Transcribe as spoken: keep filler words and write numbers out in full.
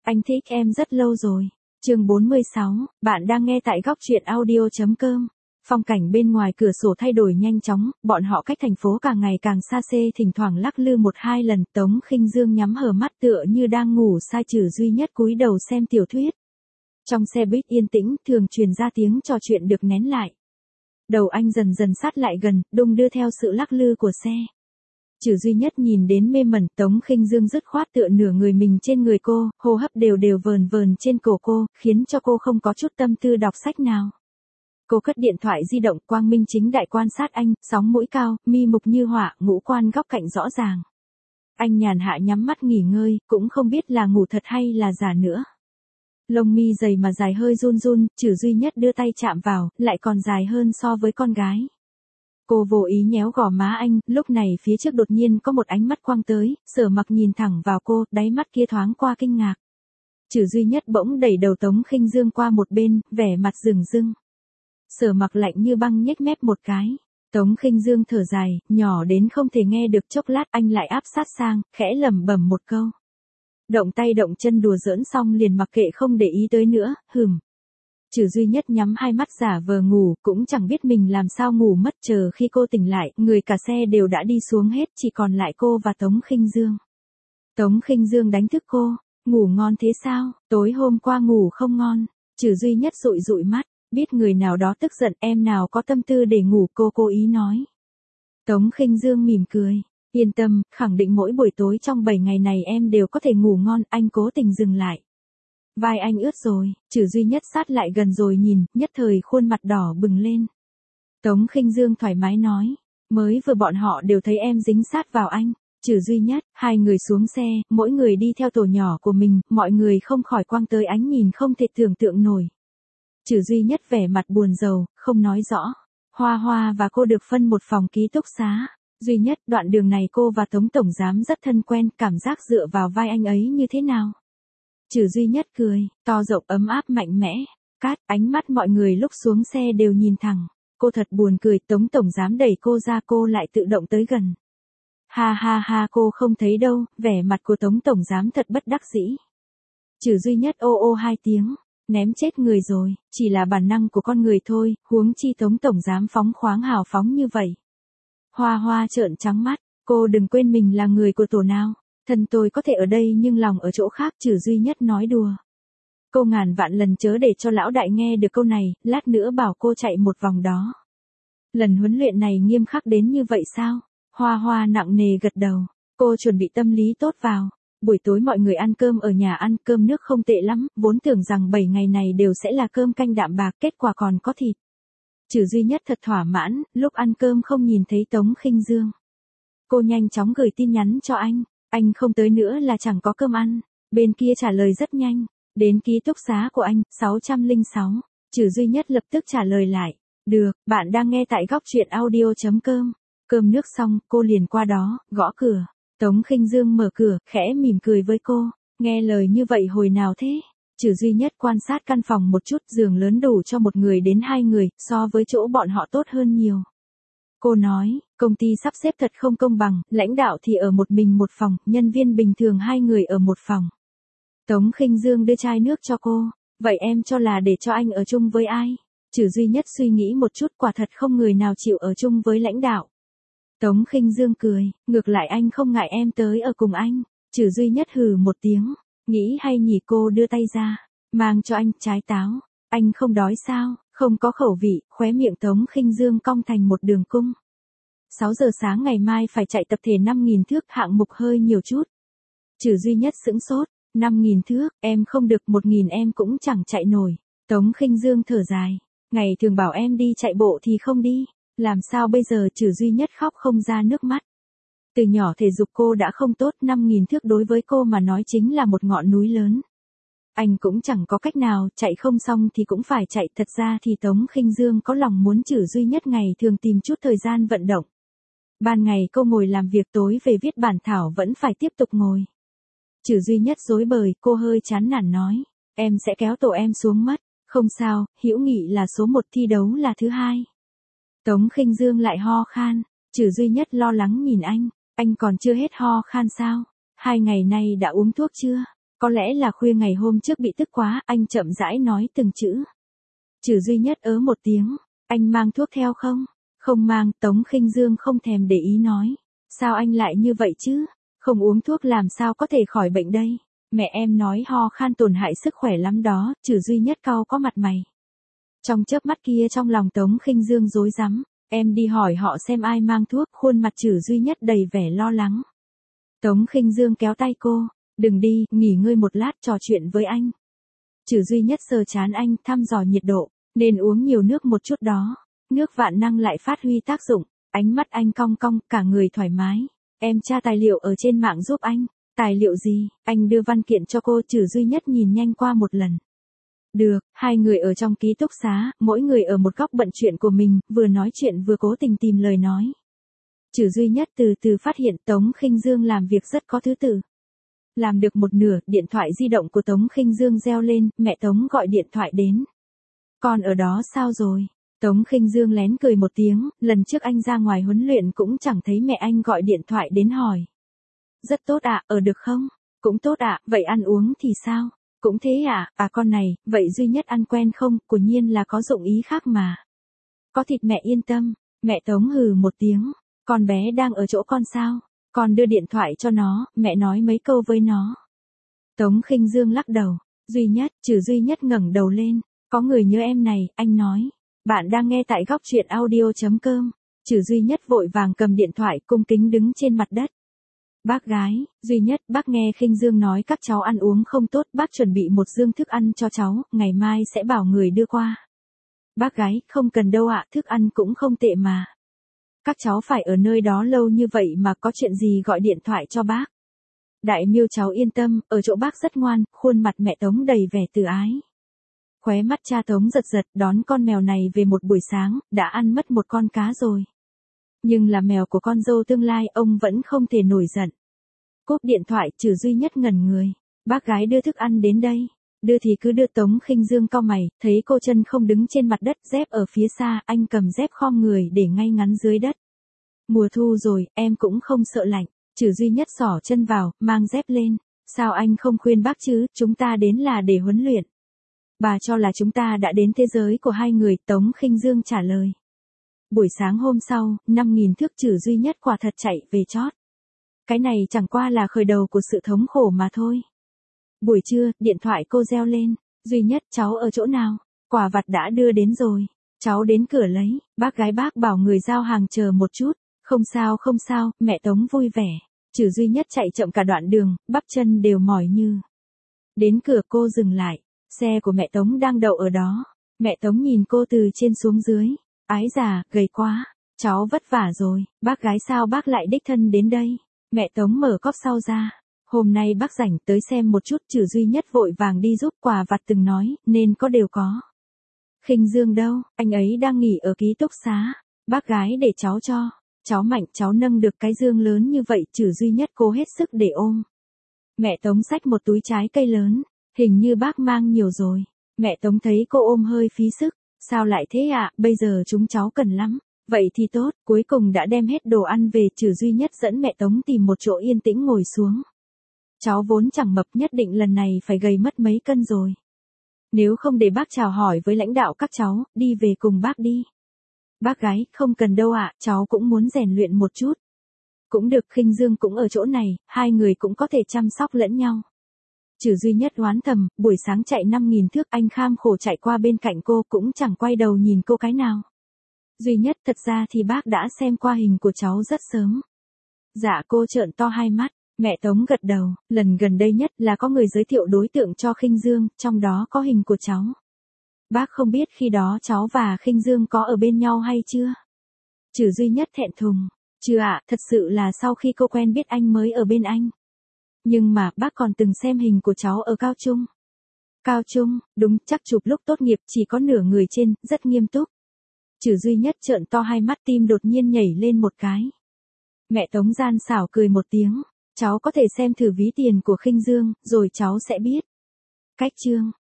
Anh thích em rất lâu rồi. Chương bốn mươi sáu, bạn đang nghe tại góc truyện audio chấm com. Phong cảnh bên ngoài cửa sổ thay đổi nhanh chóng, bọn họ cách thành phố càng ngày càng xa xê, thỉnh thoảng lắc lư một hai lần. Tống Khinh Dương nhắm hờ mắt tựa như đang ngủ say, Trừ Duy Nhất cúi đầu xem tiểu thuyết. Trong xe buýt yên tĩnh, thường truyền ra tiếng trò chuyện được nén lại. Đầu anh dần dần sát lại gần, đung đưa theo sự lắc lư của xe. Trừ Duy Nhất nhìn đến mê mẩn. Tống Khinh Dương dứt khoát tựa nửa người mình trên người cô, hô hấp đều đều vờn vờn trên cổ cô, khiến cho cô không có chút tâm tư đọc sách nào. Cô cất điện thoại di động, quang minh chính đại quan sát anh, sóng mũi cao, mi mục như họa, ngũ quan góc cạnh rõ ràng. Anh nhàn hạ nhắm mắt nghỉ ngơi, cũng không biết là ngủ thật hay là giả nữa. Lông mi dày mà dài hơi run run, Trừ Duy Nhất đưa tay chạm vào, lại còn dài hơn so với con gái. Cô vô ý nhéo gò má anh, lúc này phía trước đột nhiên có một ánh mắt quang tới, Sở Mặc nhìn thẳng vào cô, đáy mắt kia thoáng qua kinh ngạc. Trừ Duy Nhất bỗng đẩy đầu Tống Khinh Dương qua một bên, vẻ mặt rừng rưng. Sở Mặc lạnh như băng nhếch mép một cái. Tống Khinh Dương thở dài, nhỏ đến không thể nghe được, chốc lát anh lại áp sát sang, khẽ lẩm bẩm một câu. Động tay động chân đùa giỡn xong liền mặc kệ không để ý tới nữa, hừm. Trừ Duy Nhất nhắm hai mắt giả vờ ngủ, cũng chẳng biết mình làm sao ngủ mất. Chờ khi cô tỉnh lại, người cả xe đều đã đi xuống hết, chỉ còn lại cô và Tống Khinh Dương. Tống Khinh Dương đánh thức cô, ngủ ngon thế sao, tối hôm qua ngủ không ngon. Trừ Duy Nhất dụi dụi mắt, biết người nào đó tức giận, em nào có tâm tư để ngủ, cô cố ý nói. Tống Khinh Dương mỉm cười, yên tâm, khẳng định mỗi buổi tối trong bảy ngày này em đều có thể ngủ ngon. Anh cố tình dừng lại. Vai anh ướt rồi, Trừ Duy Nhất sát lại gần rồi nhìn, nhất thời khuôn mặt đỏ bừng lên. Tống Khinh Dương thoải mái nói, mới vừa bọn họ đều thấy em dính sát vào anh. Trừ Duy Nhất, hai người xuống xe, mỗi người đi theo tổ nhỏ của mình, mọi người không khỏi quăng tới ánh nhìn không thể tưởng tượng nổi. Trừ Duy Nhất vẻ mặt buồn rầu, không nói rõ. Hoa Hoa và cô được phân một phòng ký túc xá. Duy Nhất, đoạn đường này cô và Tống Tổng Giám rất thân quen, cảm giác dựa vào vai anh ấy như thế nào? Trừ Duy Nhất cười, to rộng ấm áp mạnh mẽ. Cát, ánh mắt mọi người lúc xuống xe đều nhìn thẳng. Cô thật buồn cười, Tống Tổng Giám đẩy cô ra, cô lại tự động tới gần. Ha ha ha, cô không thấy đâu, vẻ mặt của Tống Tổng Giám thật bất đắc dĩ. Trừ Duy Nhất ô ô hai tiếng, ném chết người rồi, chỉ là bản năng của con người thôi, huống chi Tống Tổng Giám phóng khoáng hào phóng như vậy. Hoa Hoa trợn trắng mắt, cô đừng quên mình là người của tổ nào. Thân tôi có thể ở đây nhưng lòng ở chỗ khác. Trừ Duy Nhất nói đùa. Cô ngàn vạn lần chớ để cho lão đại nghe được câu này, lát nữa bảo cô chạy một vòng đó. Lần huấn luyện này nghiêm khắc đến như vậy sao? Hoa Hoa nặng nề gật đầu. Cô chuẩn bị tâm lý tốt vào. Buổi tối mọi người ăn cơm ở nhà, ăn cơm nước không tệ lắm, vốn tưởng rằng bảy ngày này đều sẽ là cơm canh đạm bạc, kết quả còn có thịt. Trừ Duy Nhất thật thỏa mãn, lúc ăn cơm không nhìn thấy Tống Khinh Dương. Cô nhanh chóng gửi tin nhắn cho anh. Anh không tới nữa là chẳng có cơm ăn. Bên kia trả lời rất nhanh. Đến ký túc xá của anh, sáu trăm lẻ sáu. Trừ Duy Nhất lập tức trả lời lại. Được, bạn đang nghe tại góc truyện audio chấm com. Cơm nước xong, cô liền qua đó, gõ cửa. Tống Khinh Dương mở cửa, khẽ mỉm cười với cô. Nghe lời như vậy hồi nào thế? Trừ Duy Nhất quan sát căn phòng một chút, giường lớn đủ cho một người đến hai người, so với chỗ bọn họ tốt hơn nhiều. Cô nói, công ty sắp xếp thật không công bằng, lãnh đạo thì ở một mình một phòng, nhân viên bình thường hai người ở một phòng. Tống Khinh Dương đưa chai nước cho cô, vậy em cho là để cho anh ở chung với ai? Trừ Duy Nhất suy nghĩ một chút, quả thật không người nào chịu ở chung với lãnh đạo. Tống Khinh Dương cười, ngược lại anh không ngại em tới ở cùng anh. Trừ Duy Nhất hừ một tiếng, nghĩ hay nhỉ. Cô đưa tay ra, mang cho anh trái táo. Anh không đói sao? Không có khẩu vị. Khóe miệng Tống Khinh Dương cong thành một đường cung. sáu giờ sáng ngày mai phải chạy tập thể năm nghìn thước, hạng mục hơi nhiều chút. Trừ Duy Nhất sững sốt, năm nghìn thước, em không được, một nghìn em cũng chẳng chạy nổi. Tống Khinh Dương thở dài, ngày thường bảo em đi chạy bộ thì không đi, làm sao bây giờ? Trừ Duy Nhất khóc không ra nước mắt. Từ nhỏ thể dục cô đã không tốt, năm nghìn thước đối với cô mà nói chính là một ngọn núi lớn. Anh cũng chẳng có cách nào, chạy không xong thì cũng phải chạy. Thật ra thì Tống Khinh Dương có lòng muốn Trừ Duy Nhất ngày thường tìm chút thời gian vận động. Ban ngày cô ngồi làm việc, tối về viết bản thảo vẫn phải tiếp tục ngồi. Trừ Duy Nhất rối bời, cô hơi chán nản nói, em sẽ kéo tổ em xuống mất. Không sao, hữu nghị là số một, thi đấu là thứ hai. Tống Khinh Dương lại ho khan. Trừ Duy Nhất lo lắng nhìn anh, anh còn chưa hết ho khan sao? Hai ngày nay đã uống thuốc chưa? Có lẽ là khuya ngày hôm trước bị tức quá, anh chậm rãi nói từng chữ. Trừ duy nhất ớ một tiếng, anh mang thuốc theo không? Không mang, Tống Khinh Dương không thèm để ý nói. Sao anh lại như vậy chứ? Không uống thuốc làm sao có thể khỏi bệnh đây? Mẹ em nói ho khan tổn hại sức khỏe lắm đó, Trừ duy nhất cau có mặt mày. Trong chớp mắt kia trong lòng Tống Khinh Dương rối rắm, em đi hỏi họ xem ai mang thuốc, khuôn mặt Trừ duy nhất đầy vẻ lo lắng. Tống Khinh Dương kéo tay cô, đừng đi, nghỉ ngơi một lát trò chuyện với anh. Trừ duy nhất sờ chán anh, thăm dò nhiệt độ, nên uống nhiều nước một chút đó. Nước vạn năng lại phát huy tác dụng, ánh mắt anh cong cong, cả người thoải mái. Em tra tài liệu ở trên mạng giúp anh. Tài liệu gì? Anh đưa văn kiện cho cô. Trừ duy nhất nhìn nhanh qua một lần. Được, hai người ở trong ký túc xá, mỗi người ở một góc bận chuyện của mình, vừa nói chuyện vừa cố tình tìm lời nói. Trừ duy nhất từ từ phát hiện Tống Khinh Dương làm việc rất có thứ tự. Làm được một nửa, điện thoại di động của Tống Khinh Dương reo lên, mẹ Tống gọi điện thoại đến. Con ở đó sao rồi? Tống Khinh Dương lén cười một tiếng, lần trước anh ra ngoài huấn luyện cũng chẳng thấy mẹ anh gọi điện thoại đến hỏi. Rất tốt ạ, ở được không? Cũng tốt ạ, vậy ăn uống thì sao? Cũng thế ạ, à con này, vậy duy nhất ăn quen không? Của nhiên là có dụng ý khác mà. Có thịt mẹ yên tâm, mẹ Tống hừ một tiếng, con bé đang ở chỗ con sao? Con đưa điện thoại cho nó, mẹ nói mấy câu với nó. Tống Khinh Dương lắc đầu, duy nhất, Trừ duy nhất ngẩng đầu lên, có người nhớ em này, anh nói. Bạn đang nghe tại góc truyện audio.com. Trừ duy nhất vội vàng cầm điện thoại cung kính đứng trên mặt đất. Bác gái, duy nhất, bác nghe Khinh Dương nói các cháu ăn uống không tốt, bác chuẩn bị một dương thức ăn cho cháu, ngày mai sẽ bảo người đưa qua. Bác gái, không cần đâu ạ, thức ăn cũng không tệ mà. Các cháu phải ở nơi đó lâu như vậy mà có chuyện gì gọi điện thoại cho bác. Đại Miêu cháu yên tâm, ở chỗ bác rất ngoan, khuôn mặt mẹ Tống đầy vẻ từ ái. Khóe mắt cha Tống giật giật, đón con mèo này về một buổi sáng, đã ăn mất một con cá rồi. Nhưng là mèo của con dâu tương lai, ông vẫn không thể nổi giận. Cúp điện thoại, Trừ duy nhất ngẩn người. Bác gái đưa thức ăn đến đây. Đưa thì cứ đưa. Tống Khinh Dương cau mày, thấy cô chân không đứng trên mặt đất, dép ở phía xa, anh cầm dép khom người để ngay ngắn dưới đất. Mùa thu rồi, em cũng không sợ lạnh. Trừ duy nhất xỏ chân vào, mang dép lên. Sao anh không khuyên bác chứ, chúng ta đến là để huấn luyện. Bà cho là chúng ta đã đến thế giới của hai người, Tống Khinh Dương trả lời. Buổi sáng hôm sau, năm nghìn thước Trừ duy nhất quả thật chạy về chót. Cái này chẳng qua là khởi đầu của sự thống khổ mà thôi. Buổi trưa, điện thoại cô reo lên. Duy nhất, cháu ở chỗ nào? Quả vặt đã đưa đến rồi. Cháu đến cửa lấy. Bác gái bác bảo người giao hàng chờ một chút. Không sao không sao, mẹ Tống vui vẻ. Trừ duy nhất chạy chậm cả đoạn đường, bắp chân đều mỏi như. Đến cửa cô dừng lại. Xe của mẹ Tống đang đậu ở đó. Mẹ Tống nhìn cô từ trên xuống dưới. Ái già, gầy quá. Cháu vất vả rồi. Bác gái sao bác lại đích thân đến đây? Mẹ Tống mở cốp sau ra. Hôm nay bác rảnh tới xem một chút. Trừ duy nhất vội vàng đi giúp, quà vặt từng nói, nên có đều có. Khinh Dương đâu? Anh ấy đang nghỉ ở ký túc xá. Bác gái để cháu cho. Cháu mạnh, cháu nâng được cái dương lớn như vậy. Trừ duy nhất cố hết sức để ôm. Mẹ Tống xách một túi trái cây lớn. Hình như bác mang nhiều rồi. Mẹ Tống thấy cô ôm hơi phí sức. Sao lại thế ạ, à? Bây giờ chúng cháu cần lắm. Vậy thì tốt, cuối cùng đã đem hết đồ ăn về. Trừ duy nhất dẫn mẹ Tống tìm một chỗ yên tĩnh ngồi xuống. Cháu vốn chẳng mập, nhất định lần này phải gầy mất mấy cân rồi. Nếu không để bác chào hỏi với lãnh đạo các cháu, đi về cùng bác đi. Bác gái, không cần đâu ạ, cháu cũng muốn rèn luyện một chút. Cũng được, Khinh Dương cũng ở chỗ này, hai người cũng có thể chăm sóc lẫn nhau. Trừ duy nhất oán thầm, buổi sáng chạy năm nghìn thước, anh kham khổ chạy qua bên cạnh cô cũng chẳng quay đầu nhìn cô cái nào. Duy nhất, thật ra thì bác đã xem qua hình của cháu rất sớm. Dạ, cô trợn to hai mắt. Mẹ Tống gật đầu, lần gần đây nhất là có người giới thiệu đối tượng cho Khinh Dương, trong đó có hình của cháu. Bác không biết khi đó cháu và Khinh Dương có ở bên nhau hay chưa? Trừ duy nhất thẹn thùng. Chưa ạ, thật sự là sau khi cô quen biết anh mới ở bên anh. Nhưng mà bác còn từng xem hình của cháu ở cao trung. Cao trung, đúng, chắc chụp lúc tốt nghiệp chỉ có nửa người trên, rất nghiêm túc. Trừ duy nhất trợn to hai mắt, tim đột nhiên nhảy lên một cái. Mẹ Tống gian xảo cười một tiếng. Cháu có thể xem thử ví tiền của Khinh Dương, rồi cháu sẽ biết. Cách chương.